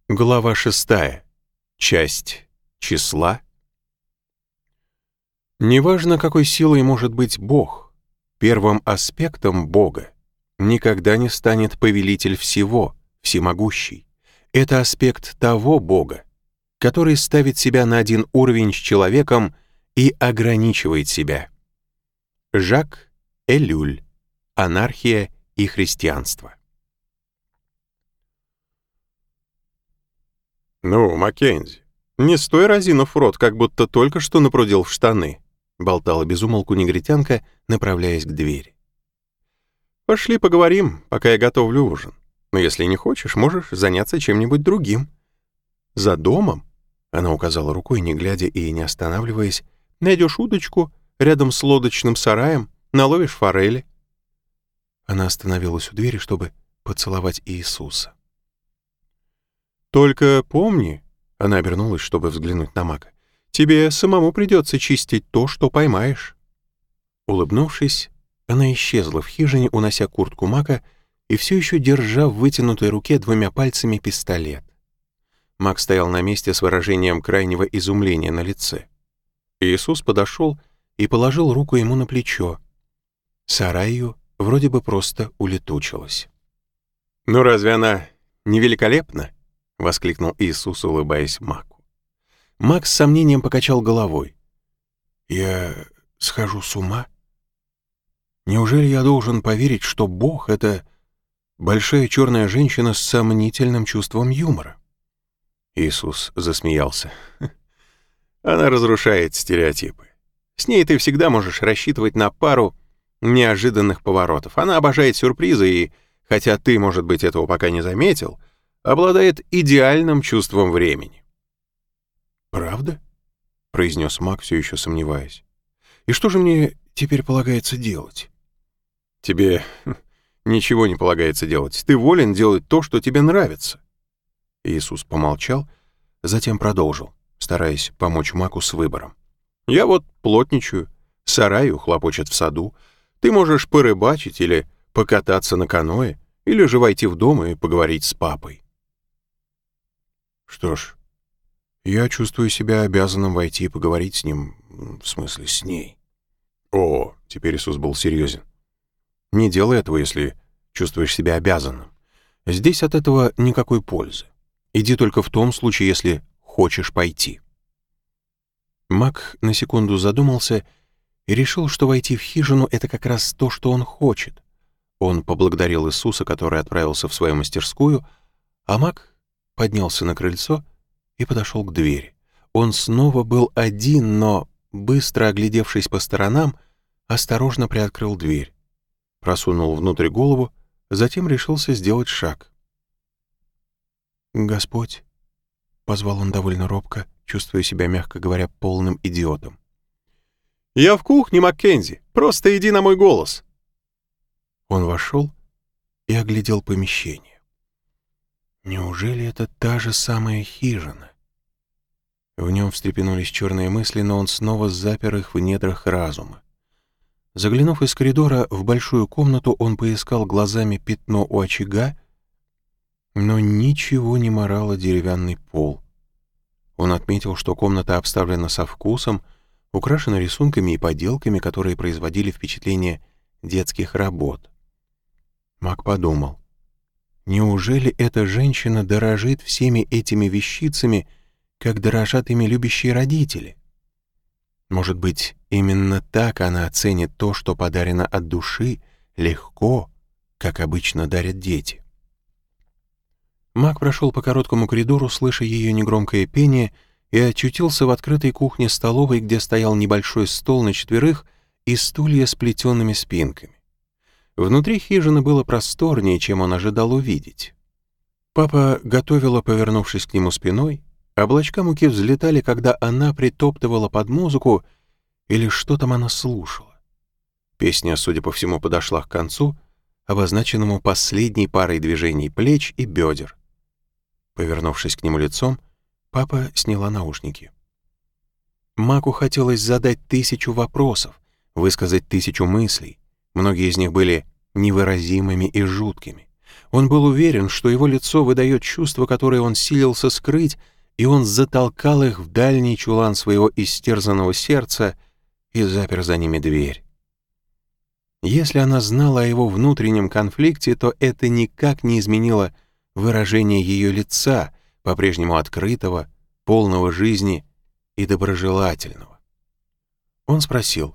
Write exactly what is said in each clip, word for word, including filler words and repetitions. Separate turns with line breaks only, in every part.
Глава шестая. Часть числа. Неважно, какой силой может быть Бог, первым аспектом Бога никогда не станет повелитель всего, всемогущий. Это аспект того Бога, который ставит себя на один уровень с человеком и ограничивает себя. Жак Элюль. Анархия и христианство. «Ну, Маккензи, не стой разинув рот, как будто только что напрудил в штаны», болтала без умолку негритянка, направляясь к двери. «Пошли поговорим, пока я готовлю ужин. Но если не хочешь, можешь заняться чем-нибудь другим. За домом», она указала рукой, не глядя и не останавливаясь, «найдешь удочку рядом с лодочным сараем, наловишь форели». Она остановилась у двери, чтобы поцеловать Иисуса. «Только помни», — она обернулась, чтобы взглянуть на Мака, «тебе самому придется чистить то, что поймаешь». Улыбнувшись, она исчезла в хижине, унося куртку Мака и все еще держа в вытянутой руке двумя пальцами пистолет. Мак стоял на месте с выражением крайнего изумления на лице. Иисус подошел и положил руку ему на плечо. Сараю вроде бы просто улетучилась. «Ну разве она не великолепна?» — воскликнул Иисус, улыбаясь Маку. Мак с сомнением покачал головой. «Я схожу с ума? Неужели я должен поверить, что Бог — это большая черная женщина с сомнительным чувством юмора?» Иисус засмеялся. «Она разрушает стереотипы. С ней ты всегда можешь рассчитывать на пару неожиданных поворотов. Она обожает сюрпризы и, хотя ты, может быть, этого пока не заметил, обладает идеальным чувством времени». «Правда?» — произнес Мак, все еще сомневаясь. «И что же мне теперь полагается делать?» «Тебе ничего не полагается делать. Ты волен делать то, что тебе нравится». Иисус помолчал, затем продолжил, стараясь помочь Маку с выбором. «Я вот плотничаю, сараю хлопочет в саду. Ты можешь порыбачить или покататься на каное, или же войти в дом и поговорить с папой». «Что ж, я чувствую себя обязанным войти и поговорить с ним, в смысле, с ней». «О», — теперь Иисус был серьезен, «не делай этого, если чувствуешь себя обязанным. Здесь от этого никакой пользы. Иди только в том случае, если хочешь пойти». Мак на секунду задумался и решил, что войти в хижину — это как раз то, что он хочет. Он поблагодарил Иисуса, который отправился в свою мастерскую, а Мак поднялся на крыльцо и подошел к двери. Он снова был один, но, быстро оглядевшись по сторонам, осторожно приоткрыл дверь, просунул внутрь голову, затем решился сделать шаг. «Господь», — позвал он довольно робко, чувствуя себя, мягко говоря, полным идиотом. «Я в кухне, Маккензи, просто иди на мой голос». Он вошел и оглядел помещение. Неужели это та же самая хижина? В нем встрепенулись черные мысли, но он снова запер их в недрах разума. Заглянув из коридора в большую комнату, он поискал глазами пятно у очага, но ничего не морало деревянный пол. Он отметил, что комната обставлена со вкусом, украшена рисунками и поделками, которые производили впечатление детских работ. Мак подумал, неужели эта женщина дорожит всеми этими вещицами, как дорожат ими любящие родители? Может быть, именно так она оценит то, что подарено от души, легко, как обычно дарят дети. Мак прошел по короткому коридору, слыша ее негромкое пение, и очутился в открытой кухне-столовой, где стоял небольшой стол на четверых и стулья с плетеными спинками. Внутри хижины было просторнее, чем он ожидал увидеть. Папа готовила, повернувшись к нему спиной, облачка муки взлетали, когда она притоптывала под музыку, или что там она слушала. Песня, судя по всему, подошла к концу, обозначенному последней парой движений плеч и бедер. Повернувшись к нему лицом, папа сняла наушники. Маку хотелось задать тысячу вопросов, высказать тысячу мыслей. Многие из них были невыразимыми и жуткими. Он был уверен, что его лицо выдает чувства, которые он силился скрыть, и он затолкал их в дальний чулан своего истерзанного сердца и запер за ними дверь. Если она знала о его внутреннем конфликте, то это никак не изменило выражение ее лица, по-прежнему открытого, полного жизни и доброжелательного. Он спросил: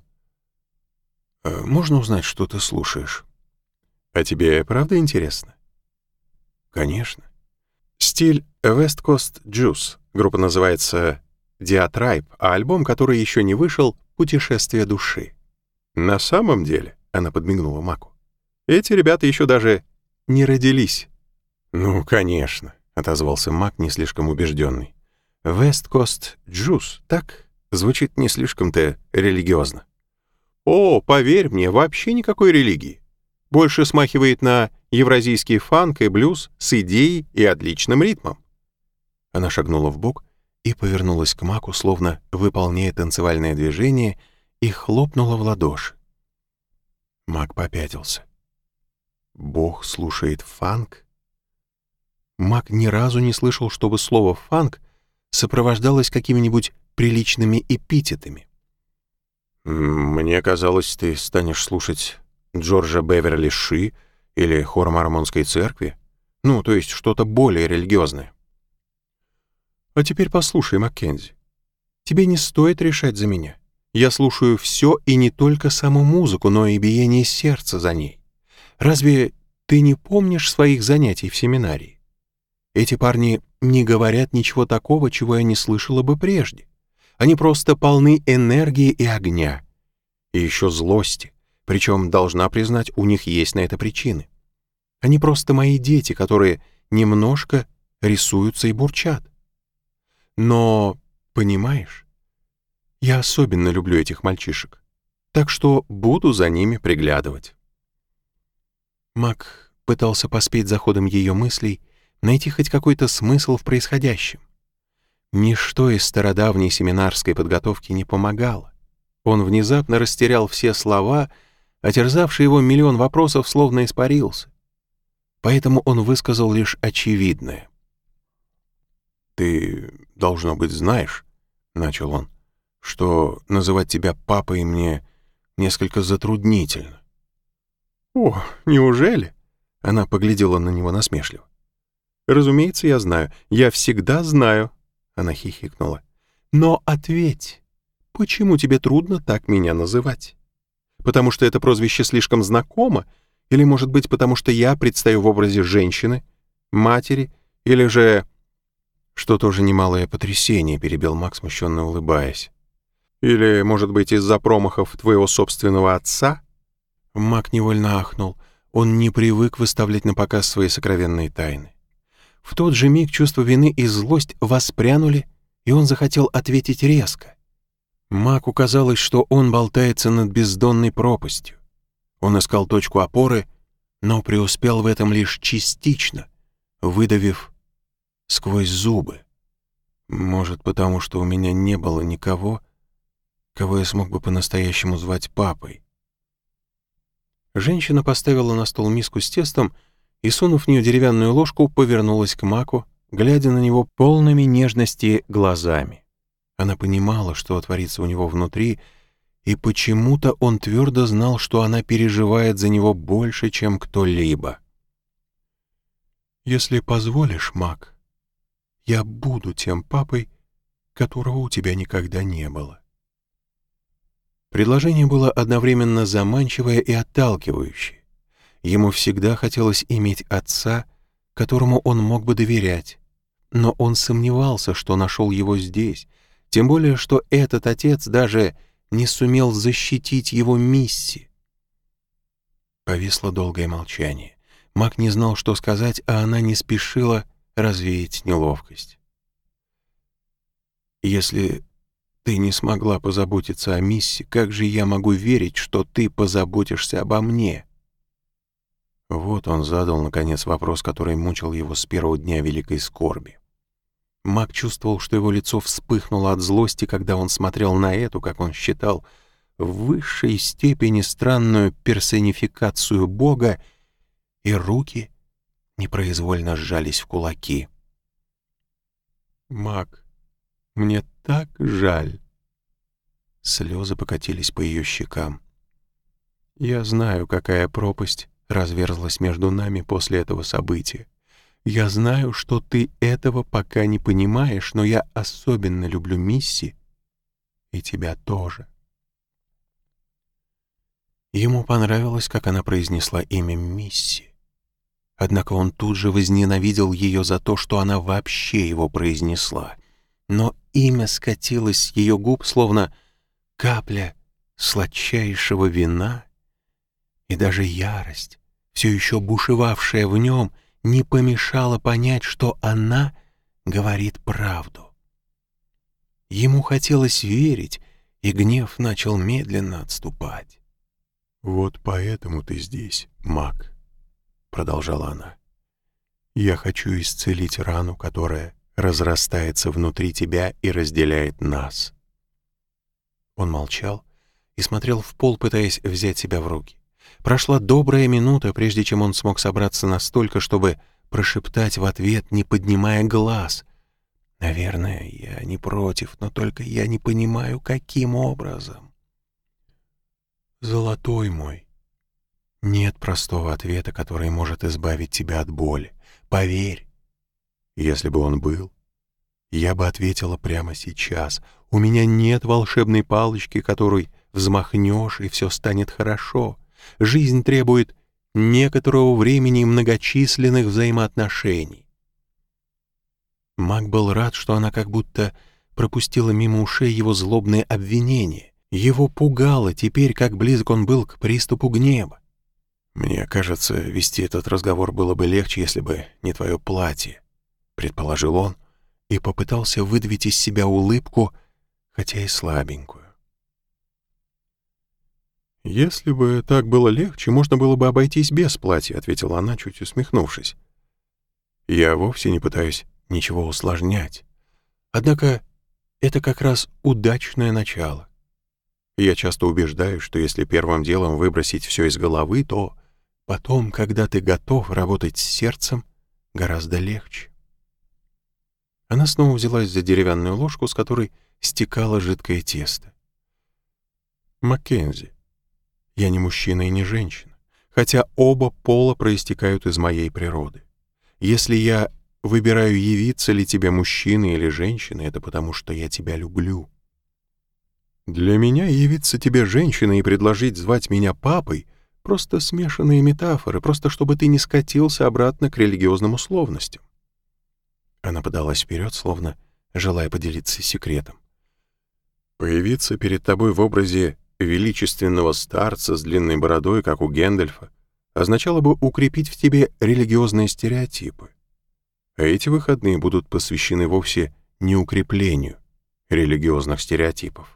«Можно узнать, что ты слушаешь?» «А тебе правда интересно?» «Конечно. Стиль West Coast Juice. Группа называется Diatribe, а альбом, который еще не вышел, «Путешествие души». На самом деле, — она подмигнула Маку, — эти ребята еще даже не родились. «Ну, конечно», — отозвался Мак, не слишком убежденный. «West Coast Juice, так? Звучит не слишком-то религиозно». «О, поверь мне, вообще никакой религии. Больше смахивает на евразийский фанк и блюз с идеей и отличным ритмом». Она шагнула вбок и повернулась к Маку, словно выполняя танцевальное движение, и хлопнула в ладоши. Мак попятился. «Бог слушает фанк?» Мак ни разу не слышал, чтобы слово «фанк» сопровождалось какими-нибудь приличными эпитетами. «Мне казалось, ты станешь слушать Джорджа Беверли Ши или хор Мормонской церкви. Ну, то есть что-то более религиозное». «А теперь послушай, Маккензи. Тебе не стоит решать за меня. Я слушаю все и не только саму музыку, но и биение сердца за ней. Разве ты не помнишь своих занятий в семинарии? Эти парни не говорят ничего такого, чего я не слышала бы прежде. Они просто полны энергии и огня. И еще злости. Причем, должна признать, у них есть на это причины. Они просто мои дети, которые немножко рисуются и бурчат. Но, понимаешь, я особенно люблю этих мальчишек, так что буду за ними приглядывать». Мак пытался поспеть за ходом ее мыслей, найти хоть какой-то смысл в происходящем. Ничто из стародавней семинарской подготовки не помогало. Он внезапно растерял все слова, а терзавший его миллион вопросов словно испарился. Поэтому он высказал лишь очевидное. «Ты, должно быть, знаешь, — начал он, — что называть тебя папой мне несколько затруднительно». «О, неужели?» — она поглядела на него насмешливо. «Разумеется, я знаю. Я всегда знаю», — она хихикнула. «Но ответь, почему тебе трудно так меня называть? Потому что это прозвище слишком знакомо? Или, может быть, потому что я предстаю в образе женщины, матери, или же...» «Что тоже немалое потрясение», — перебил Мак, смущенно улыбаясь. «Или, может быть, из-за промахов твоего собственного отца?» Мак невольно ахнул. Он не привык выставлять на показ свои сокровенные тайны. В тот же миг чувство вины и злость воспрянули, и он захотел ответить резко. Маку казалось, что он болтается над бездонной пропастью. Он искал точку опоры, но преуспел в этом лишь частично, выдавив сквозь зубы. «Может, потому что у меня не было никого, кого я смог бы по-настоящему звать папой». Женщина поставила на стол миску с тестом и, сунув в нее деревянную ложку, повернулась к Маку, глядя на него полными нежности глазами. Она понимала, что творится у него внутри, и почему-то он твердо знал, что она переживает за него больше, чем кто-либо. «Если позволишь, Мак, я буду тем папой, которого у тебя никогда не было». Предложение было одновременно заманчивое и отталкивающее. Ему всегда хотелось иметь отца, которому он мог бы доверять, но он сомневался, что нашел его здесь, тем более, что этот отец даже не сумел защитить его Мисси. Повисло долгое молчание. Мак не знал, что сказать, а она не спешила развеять неловкость. «Если ты не смогла позаботиться о Мисси, как же я могу верить, что ты позаботишься обо мне?» Вот он задал, наконец, вопрос, который мучил его с первого дня великой скорби. Мак чувствовал, что его лицо вспыхнуло от злости, когда он смотрел на эту, как он считал, в высшей степени странную персонификацию Бога, и руки непроизвольно сжались в кулаки. «Мак, мне так жаль!» Слезы покатились по ее щекам. «Я знаю, какая пропасть разверзлась между нами после этого события. Я знаю, что ты этого пока не понимаешь, но я особенно люблю Мисси и тебя тоже». Ему понравилось, как она произнесла имя Мисси. Однако он тут же возненавидел ее за то, что она вообще его произнесла. Но имя скатилось с ее губ, словно капля сладчайшего вина, и даже ярость, все еще бушевавшая в нем, не помешала понять, что она говорит правду. Ему хотелось верить, и гнев начал медленно отступать. «Вот поэтому ты здесь, Мак», — продолжала она. «Я хочу исцелить рану, которая разрастается внутри тебя и разделяет нас». Он молчал и смотрел в пол, пытаясь взять себя в руки. Прошла добрая минута, прежде чем он смог собраться настолько, чтобы прошептать в ответ, не поднимая глаз: «Наверное, я не против, но только я не понимаю, каким образом». «Золотой мой, нет простого ответа, который может избавить тебя от боли. Поверь, если бы он был, я бы ответила прямо сейчас. У меня нет волшебной палочки, которой взмахнешь, и все станет хорошо. Жизнь требует некоторого времени и многочисленных взаимоотношений». Мак был рад, что она как будто пропустила мимо ушей его злобные обвинения. Его пугало теперь, как близок он был к приступу гнева. «Мне кажется, вести этот разговор было бы легче, если бы не твое платье», — предположил он и попытался выдавить из себя улыбку, хотя и слабенькую. «Если бы так было легче, можно было бы обойтись без платья», — ответила она, чуть усмехнувшись. «Я вовсе не пытаюсь ничего усложнять. Однако это как раз удачное начало. Я часто убеждаюсь, что если первым делом выбросить все из головы, то потом, когда ты готов работать с сердцем, гораздо легче». Она снова взялась за деревянную ложку, с которой стекало жидкое тесто. «Маккензи, я не мужчина и не женщина, хотя оба пола проистекают из моей природы. Если я выбираю, явиться ли тебе мужчиной или женщиной, это потому, что я тебя люблю. Для меня явиться тебе женщиной и предложить звать меня папой — просто смешанные метафоры, просто чтобы ты не скатился обратно к религиозным условностям». Она подалась вперед, словно желая поделиться секретом. «Появиться перед тобой в образе величественного старца с длинной бородой, как у Гэндальфа, означало бы укрепить в тебе религиозные стереотипы. А эти выходные будут посвящены вовсе не укреплению религиозных стереотипов».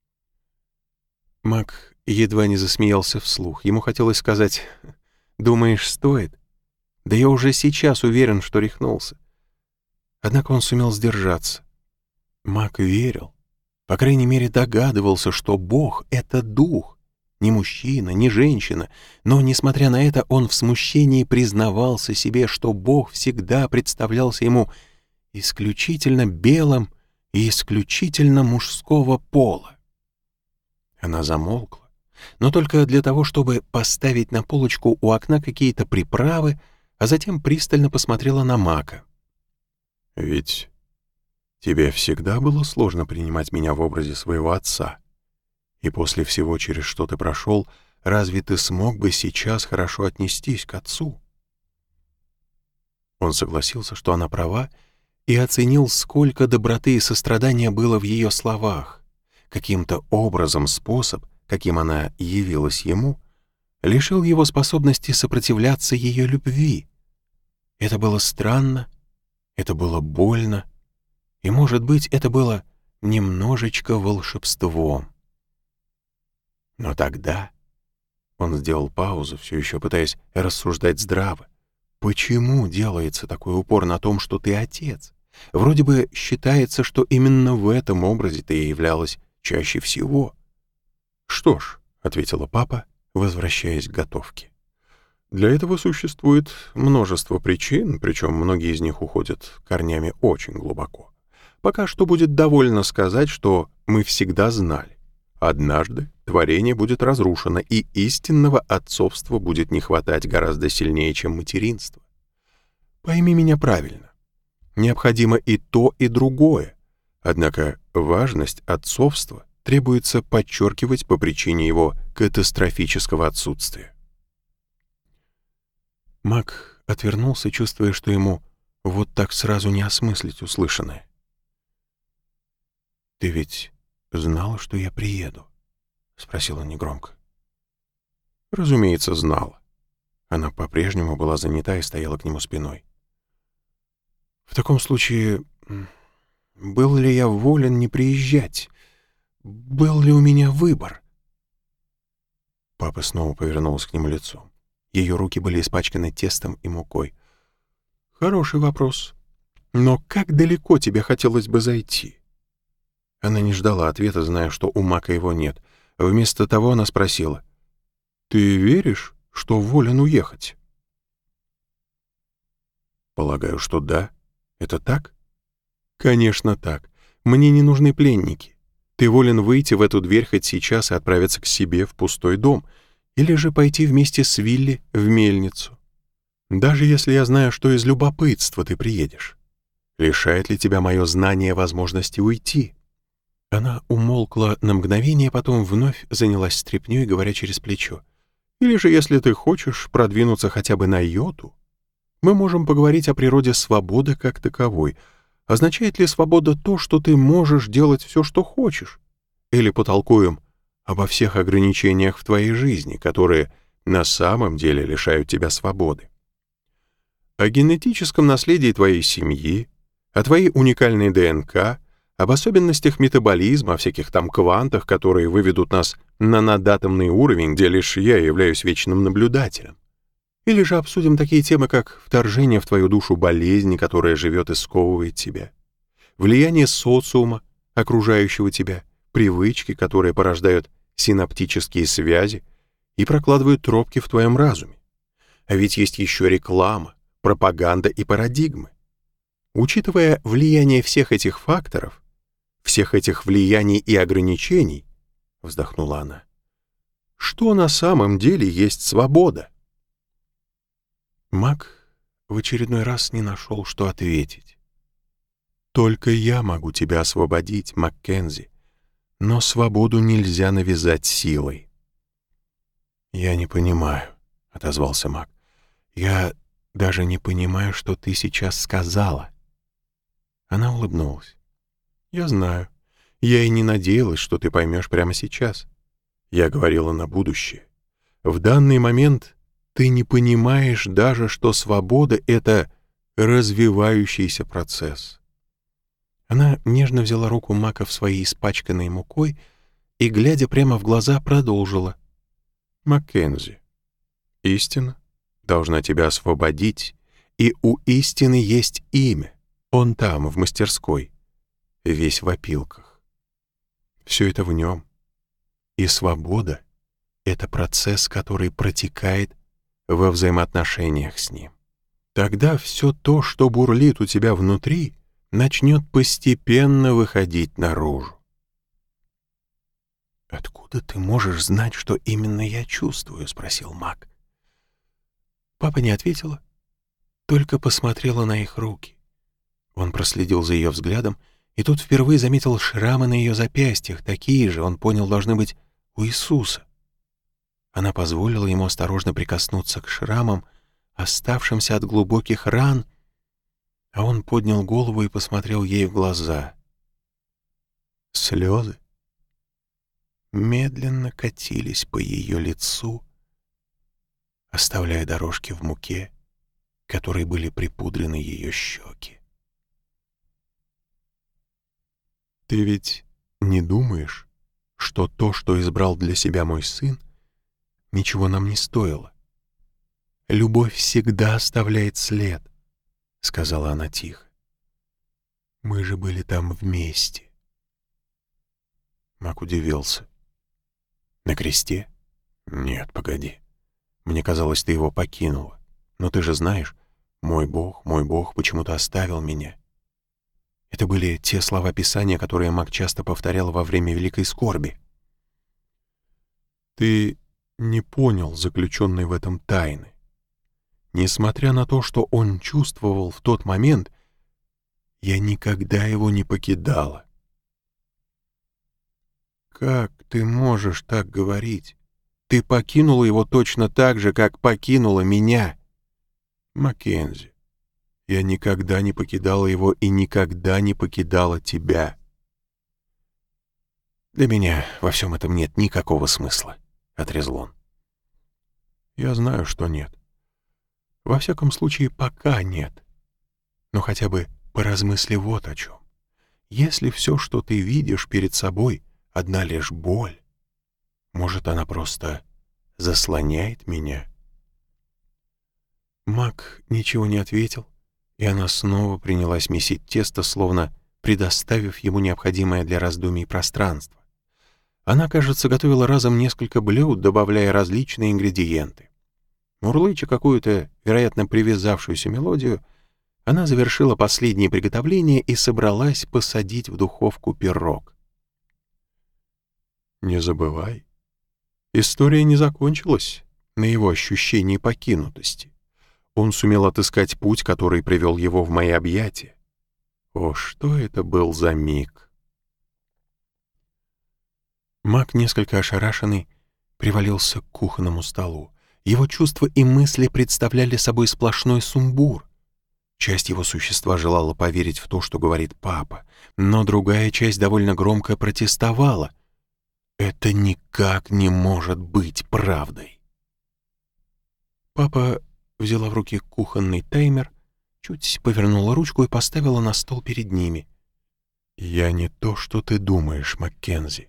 Мак едва не засмеялся вслух. Ему хотелось сказать: «Думаешь, стоит? Да я уже сейчас уверен, что рехнулся». Однако он сумел сдержаться. Мак верил, по крайней мере догадывался, что Бог — это дух, не мужчина, не женщина, но, несмотря на это, он в смущении признавался себе, что Бог всегда представлялся ему исключительно белым и исключительно мужского пола. Она замолкла, но только для того, чтобы поставить на полочку у окна какие-то приправы, а затем пристально посмотрела на Мака. «Ведь тебе всегда было сложно принимать меня в образе своего отца. И после всего, через что ты прошел, разве ты смог бы сейчас хорошо отнестись к отцу?» Он согласился, что она права, и оценил, сколько доброты и сострадания было в ее словах. Каким-то образом способ, каким она явилась ему, лишил его способности сопротивляться ее любви. Это было странно, это было больно, и, может быть, это было немножечко волшебством. Но тогда он сделал паузу, все еще пытаясь рассуждать здраво. Почему делается такой упор на том, что ты отец? Вроде бы считается, что именно в этом образе ты и являлась чаще всего. «Что ж», — ответила папа, возвращаясь к готовке, Для этого существует множество причин, причем многие из них уходят корнями очень глубоко. Пока что будет довольно сказать, что мы всегда знали. Однажды творение будет разрушено, и истинного отцовства будет не хватать гораздо сильнее, чем материнство. Пойми меня правильно. Необходимо и то, и другое. Однако важность отцовства требуется подчеркивать по причине его катастрофического отсутствия. Мак отвернулся, чувствуя, что ему вот так сразу не осмыслить услышанное. «Ты ведь знала, что я приеду?» — спросила негромко. Разумеется, знала. Она по-прежнему была занята и стояла к нему спиной. «В таком случае, был ли я волен не приезжать? Был ли у меня выбор?» Папа снова повернулся к нему лицом. Ее руки были испачканы тестом и мукой. «Хороший вопрос. Но как далеко тебе хотелось бы зайти?» Она не ждала ответа, зная, что у Мака его нет. Вместо того она спросила: «Ты веришь, что волен уехать?» «Полагаю, что да. Это так?» «Конечно так. Мне не нужны пленники. Ты волен выйти в эту дверь хоть сейчас и отправиться к себе в пустой дом, или же пойти вместе с Вилли в мельницу. Даже если я знаю, что из любопытства ты приедешь. Лишает ли тебя мое знание возможности уйти?» Она умолкла на мгновение, потом вновь занялась стряпнёй, говоря через плечо: «Или же, если ты хочешь продвинуться хотя бы на йоту, мы можем поговорить о природе свободы как таковой. Означает ли свобода то, что ты можешь делать все, что хочешь? Или потолкуем обо всех ограничениях в твоей жизни, которые на самом деле лишают тебя свободы? О генетическом наследии твоей семьи, о твоей уникальной ДНК, об особенностях метаболизма, о всяких там квантах, которые выведут нас на надатомный уровень, где лишь я являюсь вечным наблюдателем. Или же обсудим такие темы, как вторжение в твою душу болезни, которая живет и сковывает тебя, влияние социума, окружающего тебя, привычки, которые порождают синаптические связи и прокладывают тропки в твоем разуме. А ведь есть еще реклама, пропаганда и парадигмы. Учитывая влияние всех этих факторов, всех этих влияний и ограничений, вздохнула она, что на самом деле есть свобода? Мак в очередной раз не нашел, что ответить. «Только я могу тебя освободить, Маккензи, но свободу нельзя навязать силой». «Я не понимаю», — отозвался Мак. «Я даже не понимаю, что ты сейчас сказала». Она улыбнулась. «Я знаю. Я и не надеялась, что ты поймешь прямо сейчас. Я говорила на будущее. В данный момент ты не понимаешь даже, что свобода — это развивающийся процесс». Она нежно взяла руку Мака в свои испачканной мукой и, глядя прямо в глаза, продолжила. «Маккензи, истина должна тебя освободить, и у истины есть имя. Он там, в мастерской, весь в опилках. Все это в нем. И свобода — это процесс, который протекает во взаимоотношениях с ним. Тогда все то, что бурлит у тебя внутри, начнет постепенно выходить наружу». «Откуда ты можешь знать, что именно я чувствую?» — спросил Мак. Папа не ответила, только посмотрела на их руки. Он проследил за ее взглядом, и тут впервые заметил шрамы на ее запястьях, такие же, он понял, должны быть у Иисуса. Она позволила ему осторожно прикоснуться к шрамам, оставшимся от глубоких ран, а он поднял голову и посмотрел ей в глаза. Слезы медленно катились по ее лицу, оставляя дорожки в муке, которой были припудрены ее щеки. «Ты ведь не думаешь, что то, что избрал для себя мой сын, ничего нам не стоило? Любовь всегда оставляет след», — сказала она тихо. «Мы же были там вместе». Мак удивился. «На кресте? Нет, погоди. Мне казалось, ты его покинула. Но ты же знаешь, мой Бог, мой Бог почему-то оставил меня. Это были те слова Писания, которые Мак часто повторял во время великой скорби. Ты не понял заключенной в этом тайны. Несмотря на то, что он чувствовал в тот момент, я никогда его не покидала. Как ты можешь так говорить? Ты покинула его точно так же, как покинула меня. Маккензи, я никогда не покидала его и никогда не покидала тебя. Для меня во всем этом нет никакого смысла, — отрезал он. Я знаю, что нет. Во всяком случае, пока нет. Но хотя бы поразмысли вот о чем. Если все, что ты видишь перед собой, одна лишь боль, может, она просто заслоняет меня? Мак ничего не ответил, и она снова принялась месить тесто, словно предоставив ему необходимое для раздумий пространство. Она, кажется, готовила разом несколько блюд, добавляя различные ингредиенты. Мурлыча какую-то, вероятно, привязавшуюся мелодию, она завершила последнее приготовление и собралась посадить в духовку пирог. Не забывай, история не закончилась на его ощущении покинутости. Он сумел отыскать путь, который привел его в мои объятия. О, что это был за миг! Мак, несколько ошарашенный, привалился к кухонному столу. Его чувства и мысли представляли собой сплошной сумбур. Часть его существа желала поверить в то, что говорит папа, но другая часть довольно громко протестовала. Это никак не может быть правдой. Папа взяла в руки кухонный таймер, чуть повернула ручку и поставила на стол перед ними. «Я не то, что ты думаешь, Маккензи».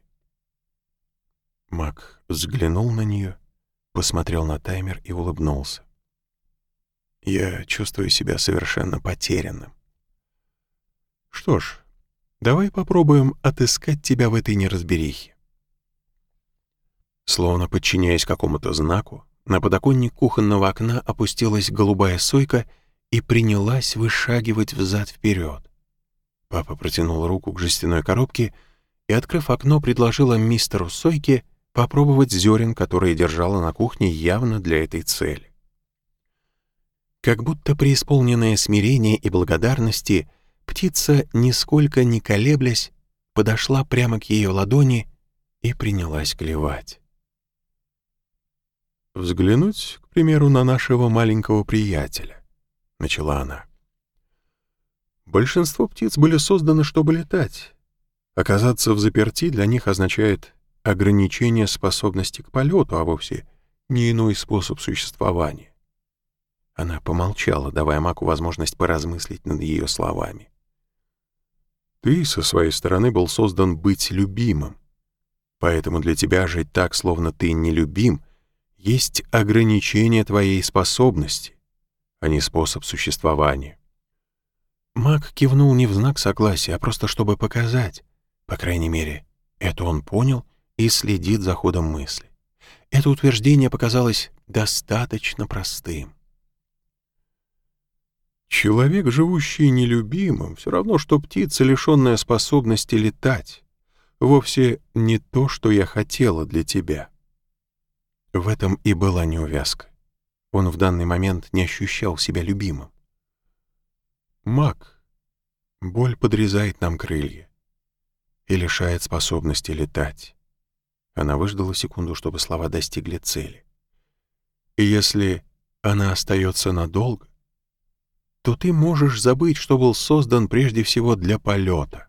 Мак взглянул на нее, посмотрел на таймер и улыбнулся. «Я чувствую себя совершенно потерянным. Что ж, давай попробуем отыскать тебя в этой неразберихе». Словно подчиняясь какому-то знаку, на подоконник кухонного окна опустилась голубая сойка и принялась вышагивать взад-вперед. Папа протянул руку к жестяной коробке и, открыв окно, предложила мистеру Сойке попробовать зерен, которые держала на кухне явно для этой цели. Как будто преисполненное смирения и благодарности, птица, нисколько не колеблясь, подошла прямо к ее ладони и принялась клевать. «Взглянуть, к примеру, на нашего маленького приятеля», — начала она. «Большинство птиц были созданы, чтобы летать. Оказаться в заперти для них означает ограничение способности к полету, а вовсе не иной способ существования». Она помолчала, давая Маку возможность поразмыслить над ее словами. «Ты, со своей стороны, был создан быть любимым. Поэтому для тебя жить так, словно ты нелюбим, есть ограничение твоей способности, а не способ существования». Мак кивнул не в знак согласия, а просто чтобы показать. По крайней мере, это он понял и следит за ходом мысли. Это утверждение показалось достаточно простым. Человек, живущий нелюбимым, все равно, что птица, лишенная способности летать. Вовсе не то, что я хотела для тебя. В этом и была неувязка. Он в данный момент не ощущал себя любимым. Мак, боль подрезает нам крылья и лишает способности летать. Она выждала секунду, чтобы слова достигли цели. И если она остается надолго, то ты можешь забыть, что был создан прежде всего для полета.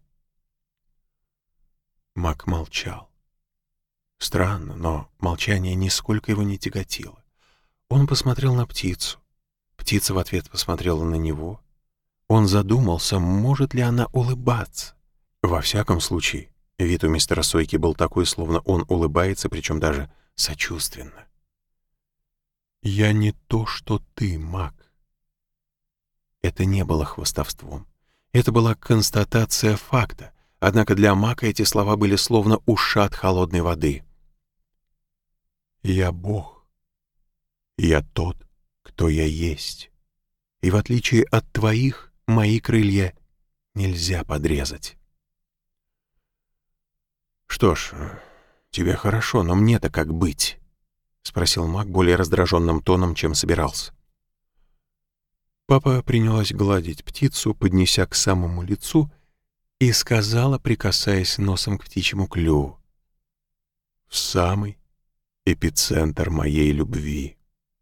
Мак молчал. Странно, но молчание нисколько его не тяготило. Он посмотрел на птицу. Птица в ответ посмотрела на него. Он задумался, может ли она улыбаться. Во всяком случае, вид у мистера Сойки был такой, словно он улыбается, причем даже сочувственно. «Я не то, что ты, Мак». Это не было хвастовством. Это была констатация факта. Однако для Мака эти слова были словно ушат холодной воды. «Я Бог. Я тот, кто я есть. И в отличие от твоих, мои крылья нельзя подрезать. Что ж, тебе хорошо, но мне-то как быть? Спросил маг более раздраженным тоном, чем собирался. Папа принялась гладить птицу, поднеся к самому лицу, и сказала, прикасаясь носом к птичьему клюву: «В самый эпицентр моей любви».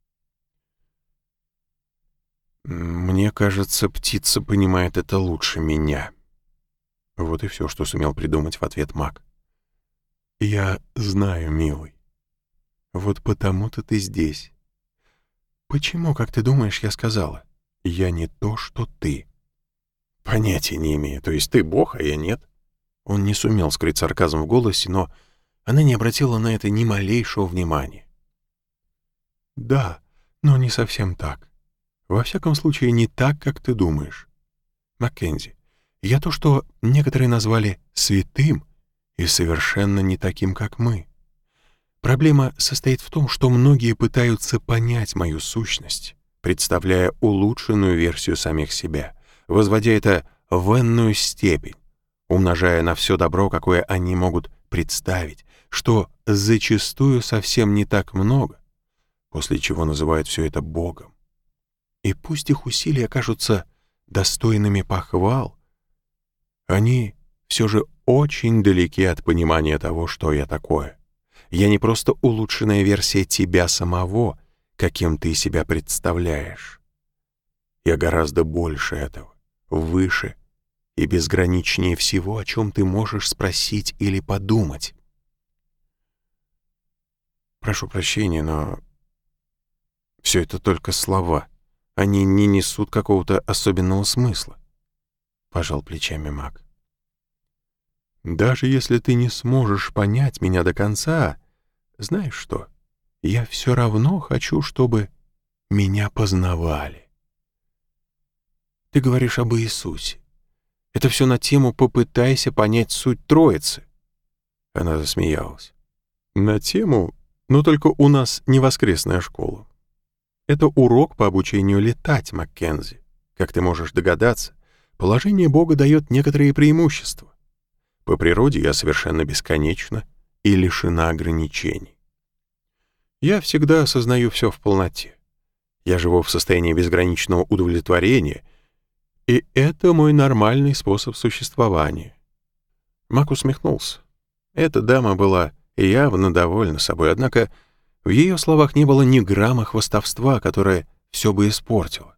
Мне кажется, птица понимает это лучше меня. Вот и все, что сумел придумать в ответ маг. Я знаю, милый. Вот потому-то ты здесь. Почему, как ты думаешь, я сказала? Я не то, что ты. Понятия не имею. То есть ты бог, а я нет? Он не сумел скрыть сарказм в голосе, но она не обратила на это ни малейшего внимания. Да, но не совсем так. Во всяком случае, не так, как ты думаешь. Маккензи, я то, что некоторые назвали святым, и совершенно не таким, как мы. Проблема состоит в том, что многие пытаются понять мою сущность, представляя улучшенную версию самих себя, возводя это в энную степень, умножая на все добро, какое они могут представить, что зачастую совсем не так много, после чего называют все это Богом. И пусть их усилия кажутся достойными похвал, они все же очень далеки от понимания того, что я такое. Я не просто улучшенная версия тебя самого, каким ты себя представляешь. Я гораздо больше этого, выше и безграничнее всего, о чем ты можешь спросить или подумать. Прошу прощения, но все это только слова. Они не несут какого-то особенного смысла. Пожал плечами маг. Даже если ты не сможешь понять меня до конца, знаешь что? Я все равно хочу, чтобы меня познавали. Ты говоришь об Иисусе. Это все на тему «попытайся понять суть Троицы». Она засмеялась. На тему, но только у нас не воскресная школа. Это урок по обучению летать, Маккензи. Как ты можешь догадаться, положение Бога дает некоторые преимущества. По природе я совершенно бесконечна и лишена ограничений. Я всегда осознаю все в полноте. Я живу в состоянии безграничного удовлетворения, и это мой нормальный способ существования. Мак усмехнулся. Эта дама была явно довольна собой, однако в ее словах не было ни грамма хвастовства, которое все бы испортило.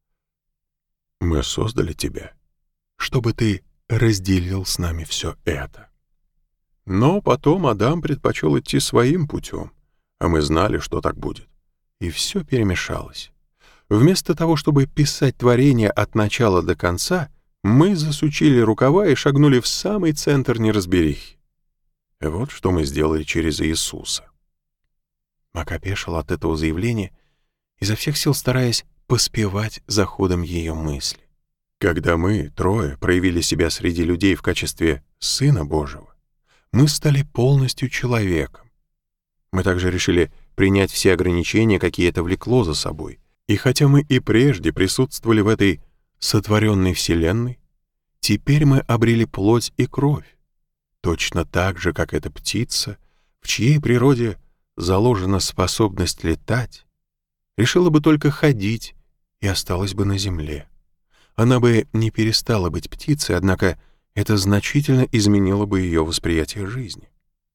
«Мы создали тебя, чтобы ты разделил с нами все это. Но потом Адам предпочел идти своим путем, а мы знали, что так будет. И все перемешалось. Вместо того, чтобы писать творение от начала до конца, мы засучили рукава и шагнули в самый центр неразберихи. Вот что мы сделали через Иисуса». Мак опешил от этого заявления, изо всех сил стараясь поспевать за ходом ее мысли. Когда мы, трое, проявили себя среди людей в качестве Сына Божьего, мы стали полностью человеком. Мы также решили принять все ограничения, какие это влекло за собой. И хотя мы и прежде присутствовали в этой сотворенной вселенной, теперь мы обрели плоть и кровь, точно так же, как эта птица, в чьей природе заложена способность летать, решила бы только ходить и осталась бы на земле. Она бы не перестала быть птицей, однако это значительно изменило бы ее восприятие жизни.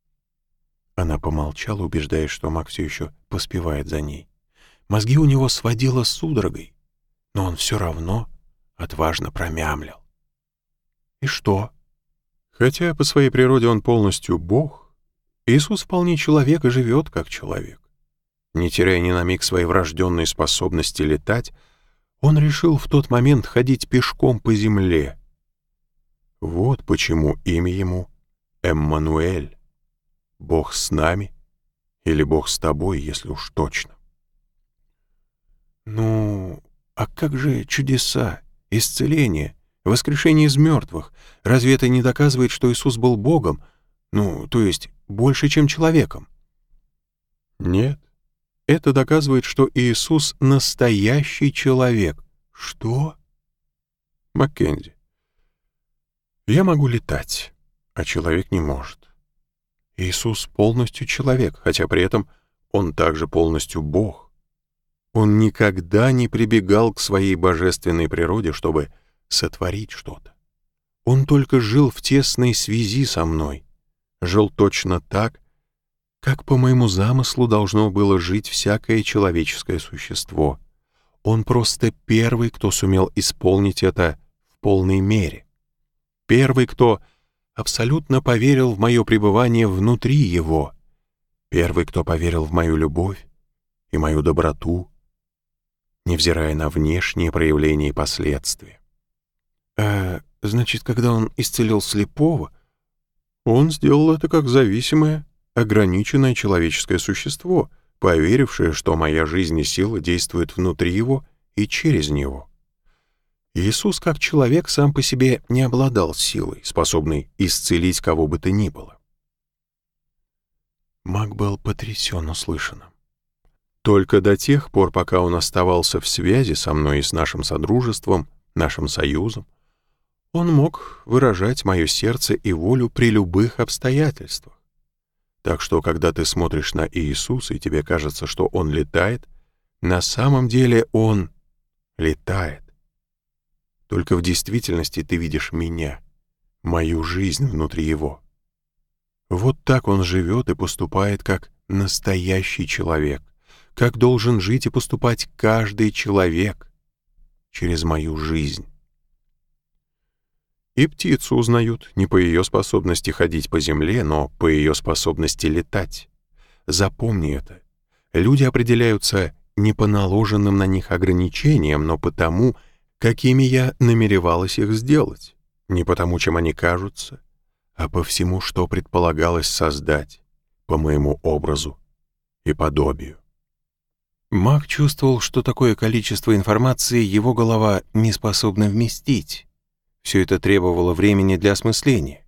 Она помолчала, убеждаясь, что маг все еще поспевает за ней. Мозги у него сводило судорогой, но он все равно отважно промямлил. И что? Хотя по своей природе он полностью Бог, Иисус вполне человек и живет как человек. Не теряя ни на миг своей врожденной способности летать, он решил в тот момент ходить пешком по земле. Вот почему имя ему Эммануэль. Бог с нами или Бог с тобой, если уж точно. Ну, а как же чудеса, исцеление, воскрешение из мертвых? Разве это не доказывает, что Иисус был Богом, ну, то есть больше, чем человеком? Нет, Это доказывает, что Иисус — настоящий человек. Что? Маккензи, я могу летать, а человек не может. Иисус полностью человек, хотя при этом Он также полностью Бог. Он никогда не прибегал к своей божественной природе, чтобы сотворить что-то. Он только жил в тесной связи со мной, жил точно так, как по моему замыслу должно было жить всякое человеческое существо. Он просто первый, кто сумел исполнить это в полной мере. Первый, кто абсолютно поверил в мое пребывание внутри его. Первый, кто поверил в мою любовь и мою доброту, невзирая на внешние проявления и последствия. А значит, когда он исцелил слепого, он сделал это как зависимое, ограниченное человеческое существо, поверившее, что моя жизнь и сила действуют внутри его и через него. Иисус, как человек, сам по себе не обладал силой, способной исцелить кого бы то ни было. Мак был потрясен услышанным. Только до тех пор, пока он оставался в связи со мной и с нашим содружеством, нашим союзом, он мог выражать мое сердце и волю при любых обстоятельствах. Так что, когда ты смотришь на Иисуса, и тебе кажется, что Он летает, на самом деле Он летает. Только в действительности ты видишь меня, мою жизнь внутри Его. Вот так Он живет и поступает как настоящий человек, как должен жить и поступать каждый человек через мою жизнь. И птицу узнают не по ее способности ходить по земле, но по ее способности летать. Запомни это. Люди определяются не по наложенным на них ограничениям, но по тому, какими я намеревалась их сделать. Не потому, чем они кажутся, а по всему, что предполагалось создать, по моему образу и подобию. Мак чувствовал, что такое количество информации его голова не способна вместить. Все это требовало времени для осмысления.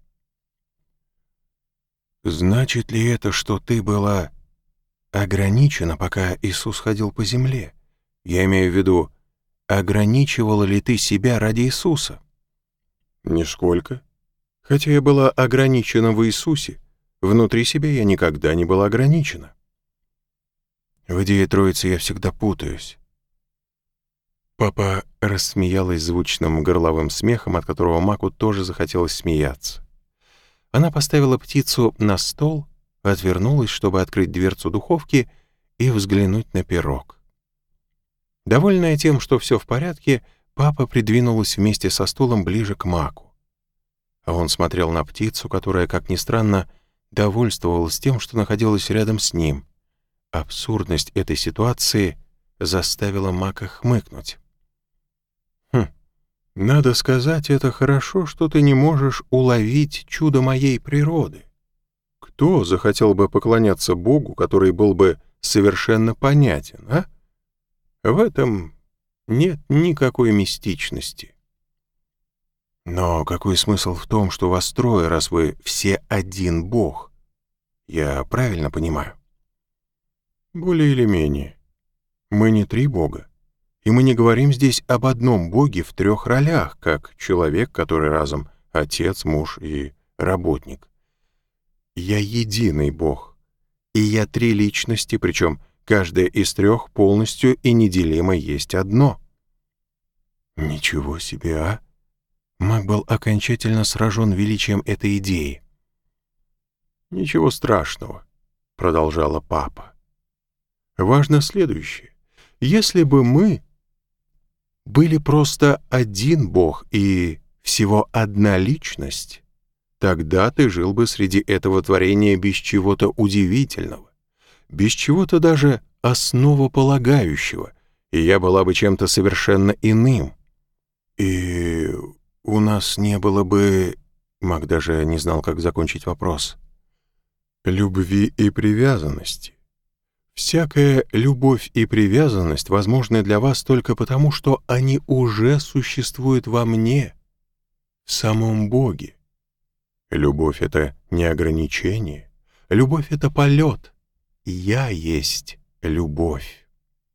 «Значит ли это, что ты была ограничена, пока Иисус ходил по земле? Я имею в виду, ограничивала ли ты себя ради Иисуса?» «Нисколько. Хотя я была ограничена в Иисусе, внутри себя я никогда не была ограничена. В идее Троицы я всегда путаюсь». Папа рассмеялась звучным горловым смехом, от которого Маку тоже захотелось смеяться. Она поставила птицу на стол, отвернулась, чтобы открыть дверцу духовки и взглянуть на пирог. Довольная тем, что все в порядке, папа придвинулась вместе со стулом ближе к Маку. А он смотрел на птицу, которая, как ни странно, довольствовалась тем, что находилась рядом с ним. Абсурдность этой ситуации заставила Мака хмыкнуть. «Хм, надо сказать, это хорошо, что ты не можешь уловить чудо моей природы. Кто захотел бы поклоняться Богу, который был бы совершенно понятен, а? В этом нет никакой мистичности. Но какой смысл в том, что вас трое, раз вы все один Бог? Я правильно понимаю?» «Более или менее. Мы не три Бога. И мы не говорим здесь об одном Боге в трех ролях, как человек, который разом отец, муж и работник. Я единый Бог, и я три личности, причем каждая из трех полностью и неделимо есть одно». «Ничего себе, а?» Мак был окончательно сражен величием этой идеи. «Ничего страшного», — продолжала папа. «Важно следующее. Если бы мы были просто один Бог и всего одна личность, тогда ты жил бы среди этого творения без чего-то удивительного, без чего-то даже основополагающего, и я была бы чем-то совершенно иным. И у нас не было бы...» Мак даже не знал, как закончить вопрос. «Любви и привязанности. Всякая любовь и привязанность возможны для вас только потому, что они уже существуют во мне, в самом Боге. Любовь — это не ограничение, любовь — это полет. Я есть любовь.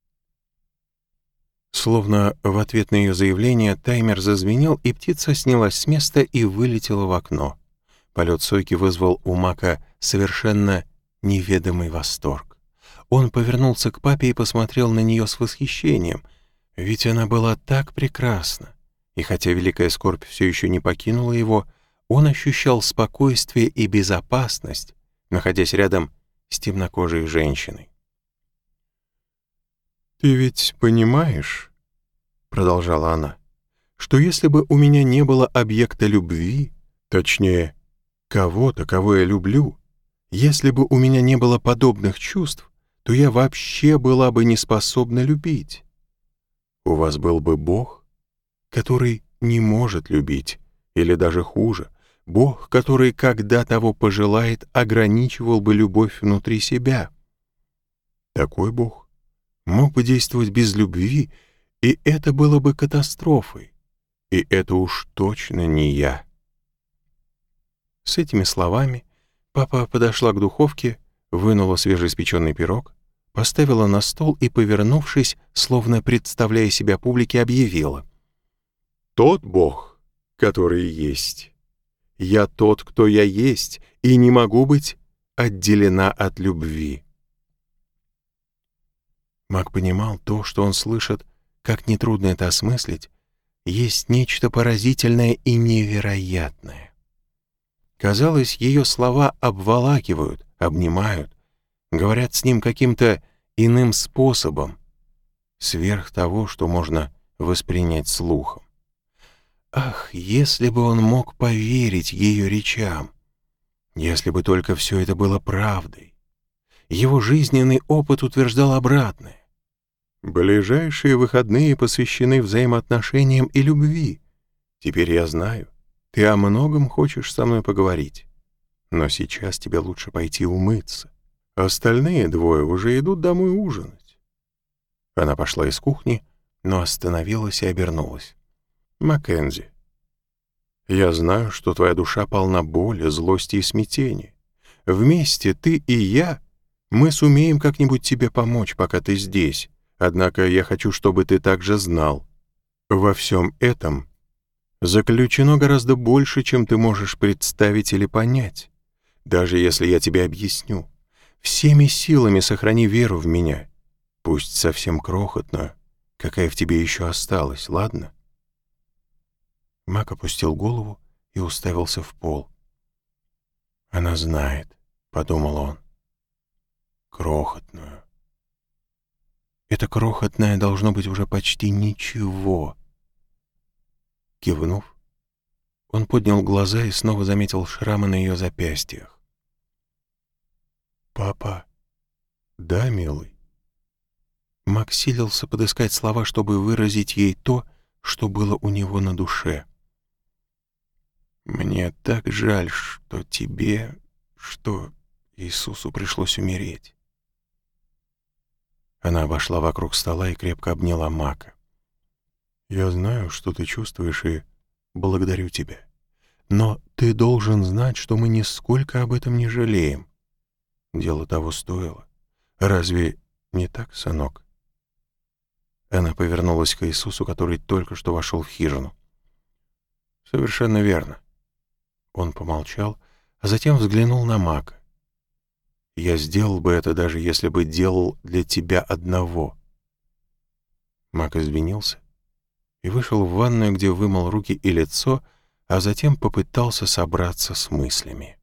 Словно в ответ на ее заявление таймер зазвенел, и птица снялась с места и вылетела в окно. Полет сойки вызвал у Мака совершенно неведомый восторг. Он повернулся к папе и посмотрел на нее с восхищением, ведь она была так прекрасна. И хотя великая скорбь все еще не покинула его, он ощущал спокойствие и безопасность, находясь рядом с темнокожей женщиной. «Ты ведь понимаешь, — продолжала она, — что если бы у меня не было объекта любви, точнее, кого-то, кого я люблю, если бы у меня не было подобных чувств, то я вообще была бы не способна любить. У вас был бы Бог, который не может любить, или даже хуже, Бог, который, когда того пожелает, ограничивал бы любовь внутри себя. Такой Бог мог бы действовать без любви, и это было бы катастрофой. И это уж точно не я». С этими словами папа подошла к духовке, вынула свежеиспеченный пирог, поставила на стол и, повернувшись, словно представляя себя публике, объявила: «Тот Бог, который есть. Я тот, кто я есть, и не могу быть отделена от любви». Мак понимал, то, что он слышит, как нетрудно это осмыслить, есть нечто поразительное и невероятное. Казалось, ее слова обволакивают, обнимают, говорят с ним каким-то иным способом, сверх того, что можно воспринять слухом. Ах, если бы он мог поверить ее речам! Если бы только все это было правдой! Его жизненный опыт утверждал обратное. Ближайшие выходные посвящены взаимоотношениям и любви. Теперь я знаю, ты о многом хочешь со мной поговорить. Но сейчас тебе лучше пойти умыться. Остальные двое уже идут домой ужинать. Она пошла из кухни, но остановилась и обернулась. «Маккензи, я знаю, что твоя душа полна боли, злости и смятения. Вместе ты и я, мы сумеем как-нибудь тебе помочь, пока ты здесь. Однако я хочу, чтобы ты также знал, во всем этом заключено гораздо больше, чем ты можешь представить или понять. Даже если я тебе объясню, всеми силами сохрани веру в меня, пусть совсем крохотную, какая в тебе еще осталась, ладно?» Мак опустил голову и уставился в пол. «Она знает», — подумал он, — «крохотную». Это крохотное должно быть уже почти ничего. Кивнув, он поднял глаза и снова заметил шрамы на ее запястьях. «Папа». «Да, милый». Мак силился подыскать слова, чтобы выразить ей то, что было у него на душе. «Мне так жаль, что тебе, что Иисусу пришлось умереть». Она обошла вокруг стола и крепко обняла Мака. «Я знаю, что ты чувствуешь, и благодарю тебя. Но ты должен знать, что мы нисколько об этом не жалеем. Дело того стоило. Разве не так, сынок?» Она повернулась к Иисусу, который только что вошел в хижину. «Совершенно верно». Он помолчал, а затем взглянул на Мака. «Я сделал бы это, даже если бы делал для тебя одного». Мак извинился и вышел в ванную, где вымыл руки и лицо, а затем попытался собраться с мыслями.